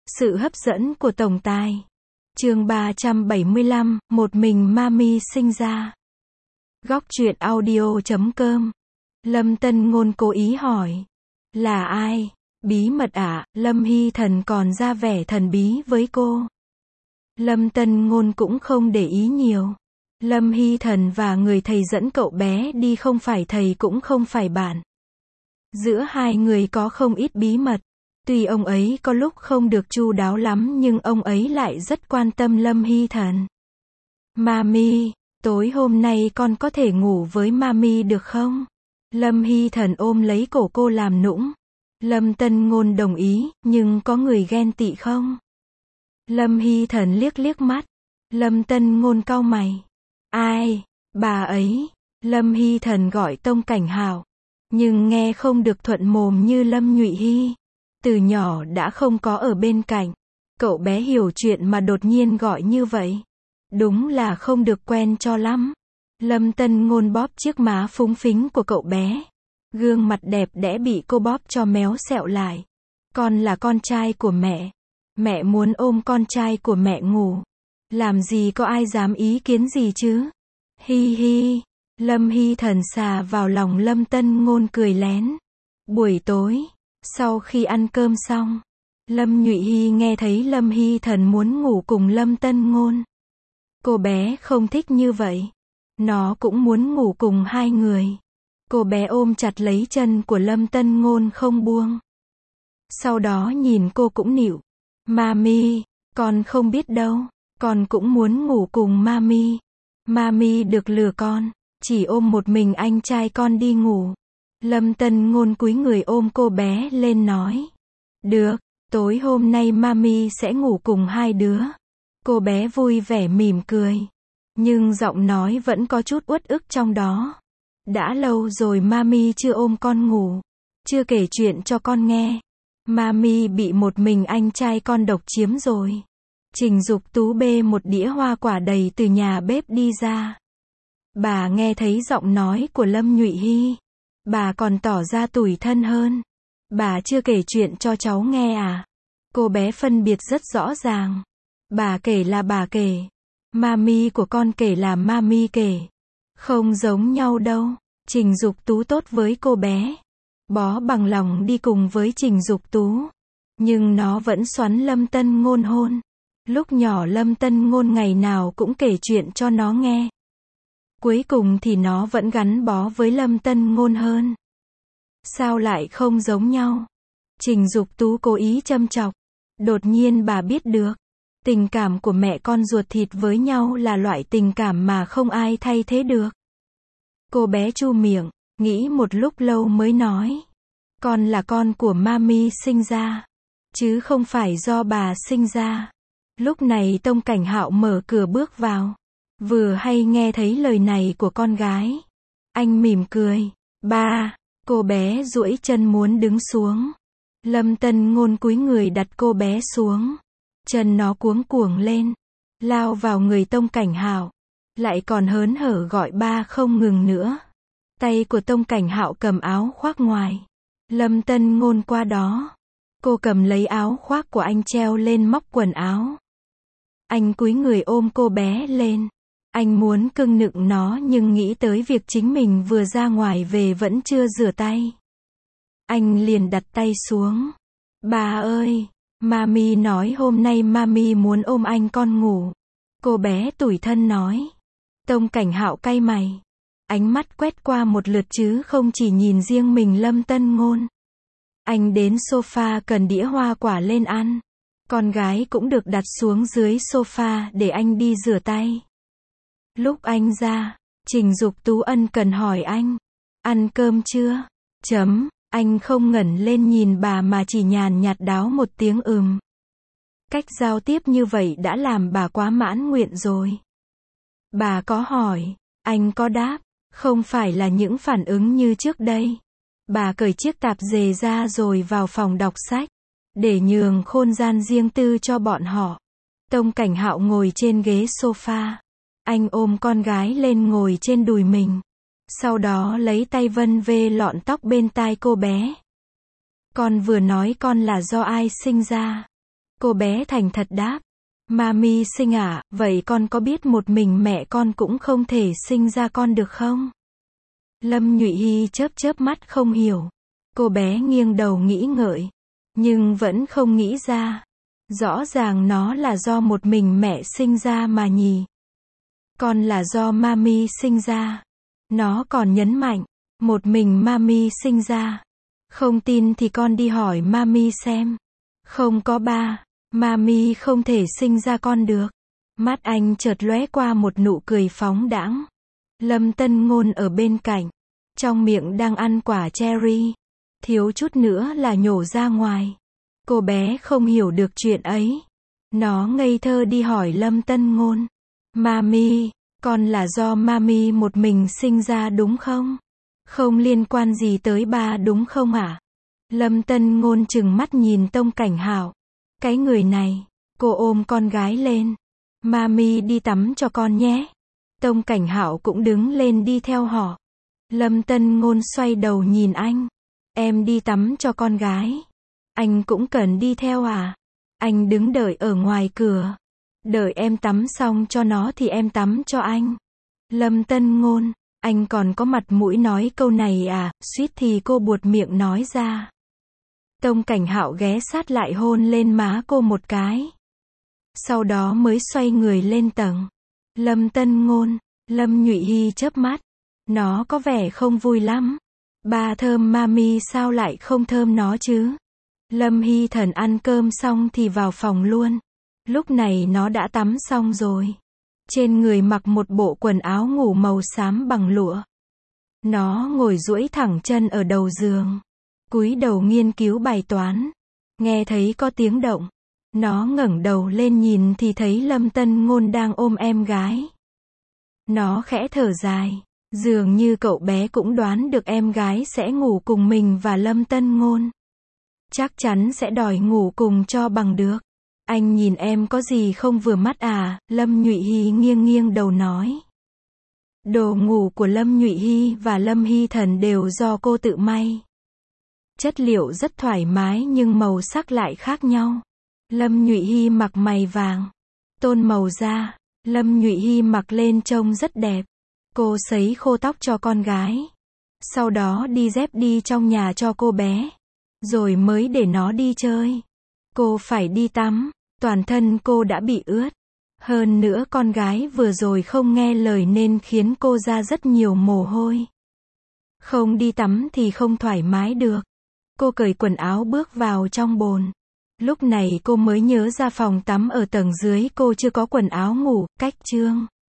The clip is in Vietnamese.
Sự hấp dẫn của tổng tài. Chương 375, một mình Mami sinh ra. Góc truyện audio.com. Lâm Tân Ngôn cố ý hỏi. Là ai? Bí mật à? Lâm Hy Thần còn ra vẻ thần bí với cô. Lâm Tân Ngôn cũng không để ý nhiều. Lâm Hy Thần và người thầy dẫn cậu bé đi không phải thầy cũng không phải bạn. Giữa hai người có không ít bí mật. Tuy ông ấy có lúc không được chu đáo lắm nhưng ông ấy lại rất quan tâm Lâm Hy Thần. Mami, tối hôm nay con có thể ngủ với Mami được không? Lâm Hy Thần ôm lấy cổ cô làm nũng. Lâm Tân Ngôn đồng ý, nhưng có người ghen tị không? Lâm Hy Thần liếc liếc mắt. Lâm Tân Ngôn cau mày. Ai? Bà ấy. Lâm Hy Thần gọi Tông Cảnh Hạo. Nhưng nghe không được thuận mồm như Lâm Nhụy Hy. Từ nhỏ đã không có ở bên cạnh. Cậu bé hiểu chuyện mà đột nhiên gọi như vậy. Đúng là không được quen cho lắm. Lâm Tân Ngôn bóp chiếc má phúng phính của cậu bé. Gương mặt đẹp đẽ bị cô bóp cho méo xẹo lại. Con là con trai của mẹ. Mẹ muốn ôm con trai của mẹ ngủ. Làm gì có ai dám ý kiến gì chứ? Hi hi. Lâm Hy Thần xà vào lòng Lâm Tân Ngôn cười lén. Buổi tối, sau khi ăn cơm xong, Lâm Nhụy Hy nghe thấy Lâm Hy Thần muốn ngủ cùng Lâm Tân Ngôn. Cô bé không thích như vậy. Nó cũng muốn ngủ cùng hai người. Cô bé ôm chặt lấy chân của Lâm Tân Ngôn không buông. Sau đó nhìn cô cũng nịu. Mami, con không biết đâu. Con cũng muốn ngủ cùng Mami. Mami được lừa con. Chỉ ôm một mình anh trai con đi ngủ. Lâm Tân Ngôn cúi người ôm cô bé lên nói. Được, tối hôm nay Mami sẽ ngủ cùng hai đứa. Cô bé vui vẻ mỉm cười. Nhưng giọng nói vẫn có chút uất ức trong đó. Đã lâu rồi Mami chưa ôm con ngủ. Chưa kể chuyện cho con nghe. Mami bị một mình anh trai con độc chiếm rồi. Trình Dục Tú bê một đĩa hoa quả đầy từ nhà bếp đi ra. Bà nghe thấy giọng nói của Lâm Nhụy Hy. Bà còn tỏ ra tủi thân hơn. Bà chưa kể chuyện cho cháu nghe à? Cô bé phân biệt rất rõ ràng. Bà kể là bà kể. Mami của con kể là Mami kể. Không giống nhau đâu. Trình Dục Tú tốt với cô bé. Bó bằng lòng đi cùng với Trình Dục Tú. Nhưng nó vẫn xoắn Lâm Tân Ngôn hôn. Lúc nhỏ Lâm Tân Ngôn ngày nào cũng kể chuyện cho nó nghe. Cuối cùng thì nó vẫn gắn bó với Lâm Tân Ngôn hơn. Sao lại không giống nhau? Trình Dục Tú cố ý châm chọc. Đột nhiên bà biết được. Tình cảm của mẹ con ruột thịt với nhau là loại tình cảm mà không ai thay thế được. Cô bé chu miệng, nghĩ một lúc lâu mới nói. Con là con của Mami sinh ra. Chứ không phải do bà sinh ra. Lúc này Tông Cảnh Hạo mở cửa bước vào. Vừa hay nghe thấy lời này của con gái. Anh mỉm cười. Ba. Cô bé duỗi chân muốn đứng xuống. Lâm Tân Ngôn cúi người đặt cô bé xuống. Chân nó cuống cuồng lên. Lao vào người Tông Cảnh Hạo. Lại còn hớn hở gọi ba không ngừng nữa. Tay của Tông Cảnh Hạo cầm áo khoác ngoài. Lâm Tân Ngôn qua đó. Cô cầm lấy áo khoác của anh treo lên móc quần áo. Anh cúi người ôm cô bé lên. Anh muốn cưng nựng nó nhưng nghĩ tới việc chính mình vừa ra ngoài về vẫn chưa rửa tay. Anh liền đặt tay xuống. Bà ơi, Mami nói hôm nay Mami muốn ôm anh con ngủ. Cô bé tủi thân nói. Tông Cảnh Hạo cay mày. Ánh mắt quét qua một lượt chứ không chỉ nhìn riêng mình Lâm Tân Ngôn. Anh đến sofa cần đĩa hoa quả lên ăn. Con gái cũng được đặt xuống dưới sofa để anh đi rửa tay. Lúc anh ra, Trình Dục Tú ân cần hỏi anh. Ăn cơm chưa? Anh không ngẩng lên nhìn bà mà chỉ nhàn nhạt đáo một tiếng Cách giao tiếp như vậy đã làm bà quá mãn nguyện rồi. Bà có hỏi, anh có đáp, không phải là những phản ứng như trước đây. Bà cởi chiếc tạp dề ra rồi vào phòng đọc sách, để nhường không gian riêng tư cho bọn họ. Tông Cảnh Hạo ngồi trên ghế sofa. Anh ôm con gái lên ngồi trên đùi mình. Sau đó lấy tay vân vê lọn tóc bên tai cô bé. Con vừa nói con là do ai sinh ra? Cô bé thành thật đáp. Mami sinh à, vậy con có biết một mình mẹ con cũng không thể sinh ra con được không? Lâm Nhụy Hy chớp chớp mắt không hiểu. Cô bé nghiêng đầu nghĩ ngợi, nhưng vẫn không nghĩ ra. Rõ ràng nó là do một mình mẹ sinh ra mà nhỉ. Con là do Mami sinh ra. Nó còn nhấn mạnh, một mình Mami sinh ra. Không tin thì con đi hỏi Mami xem. Không có ba, Mami không thể sinh ra con được. Mắt anh chợt lóe qua một nụ cười phóng đãng. Lâm Tân Ngôn ở bên cạnh, trong miệng đang ăn quả cherry, thiếu chút nữa là nhổ ra ngoài. Cô bé không hiểu được chuyện ấy. Nó ngây thơ đi hỏi Lâm Tân Ngôn. Mami, con là do Mami một mình sinh ra đúng không? Không liên quan gì tới ba đúng không ạ? Lâm Tân Ngôn trừng mắt nhìn Tông Cảnh Hạo. Cái người này, cô ôm con gái lên. Mami đi tắm cho con nhé. Tông Cảnh Hạo cũng đứng lên đi theo họ. Lâm Tân Ngôn xoay đầu nhìn anh. Em đi tắm cho con gái. Anh cũng cần đi theo à? Anh đứng đợi ở ngoài cửa. Đợi em tắm xong cho nó thì em tắm cho anh. Lâm Tân Ngôn, anh còn có mặt mũi nói câu này à? Suýt thì cô buột miệng nói ra. Tông Cảnh Hạo ghé sát lại hôn lên má cô một cái. Sau đó mới xoay người lên tầng. Lâm Tân Ngôn, Lâm Nhụy Hy chớp mắt. Nó có vẻ không vui lắm. Ba thơm Mami sao lại không thơm nó chứ? Lâm Hy Thần ăn cơm xong thì vào phòng luôn. Lúc này nó đã tắm xong rồi. Trên người mặc một bộ quần áo ngủ màu xám bằng lụa. Nó ngồi duỗi thẳng chân ở đầu giường, cúi đầu nghiên cứu bài toán. Nghe thấy có tiếng động, nó ngẩng đầu lên nhìn thì thấy Lâm Tân Ngôn đang ôm em gái. Nó khẽ thở dài, dường như cậu bé cũng đoán được em gái sẽ ngủ cùng mình và Lâm Tân Ngôn. Chắc chắn sẽ đòi ngủ cùng cho bằng được. Anh nhìn em có gì không vừa mắt à? Lâm Nhụy Hy nghiêng nghiêng đầu nói. Đồ ngủ của Lâm Nhụy Hy và Lâm Hy Thần đều do cô tự may. Chất liệu rất thoải mái nhưng màu sắc lại khác nhau. Lâm Nhụy Hy mặc mày vàng, tôn màu da. Lâm Nhụy Hy mặc lên trông rất đẹp. Cô sấy khô tóc cho con gái. Sau đó đi dép đi trong nhà cho cô bé. Rồi mới để nó đi chơi. Cô phải đi tắm. Toàn thân cô đã bị ướt. Hơn nữa con gái vừa rồi không nghe lời nên khiến cô ra rất nhiều mồ hôi. Không đi tắm thì không thoải mái được. Cô cởi quần áo bước vào trong bồn. Lúc này cô mới nhớ ra phòng tắm ở tầng dưới cô chưa có quần áo ngủ, cách chương.